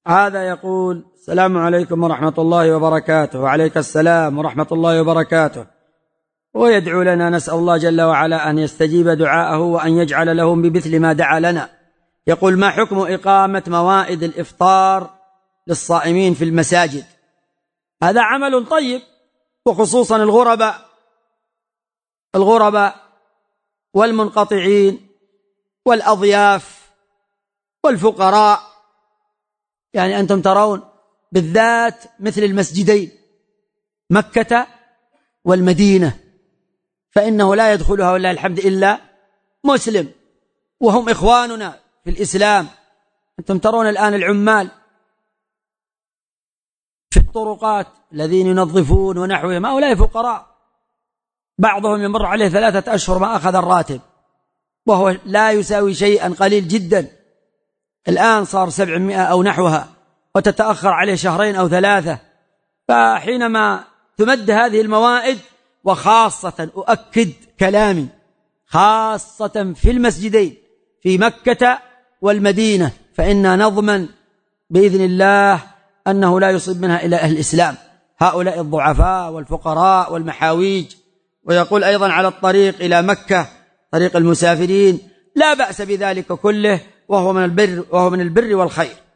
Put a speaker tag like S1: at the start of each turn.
S1: هذا يقول: السلام عليكم ورحمة الله وبركاته. وعليك السلام ورحمة الله وبركاته. ويدعو لنا، نسأل الله جل وعلا أن يستجيب دعاءه وأن يجعل لهم بمثل ما دعا لنا. يقول: ما حكم إقامة موائد الإفطار للصائمين في المساجد؟ هذا عمل طيب، وخصوصا الغرباء والمنقطعين والأضياف والفقراء. يعني أنتم ترون بالذات مثل المسجدين مكة والمدينة، فإنه لا يدخلها ولله الحمد إلا مسلم، وهم إخواننا في الإسلام. أنتم ترون الآن العمال في الطرقات الذين ينظفون ونحوهم، هؤلاء فقراء، بعضهم يمر عليه 3 أشهر ما أخذ الراتب، وهو لا يساوي شيئا، قليل جدا. الآن صار 700 أو نحوها، وتتأخر عليه 2 أو 3. فحينما تمد هذه الموائد، وخاصة أؤكد كلامي، خاصة في المسجدين في مكة والمدينة، فإنا نضمن بإذن الله أنه لا يصيب منها إلى أهل الإسلام، هؤلاء الضعفاء والفقراء والمحاويج. ويقول أيضا: على الطريق إلى مكة، طريق المسافرين، لا بأس بذلك كله، وهو من البر والخير.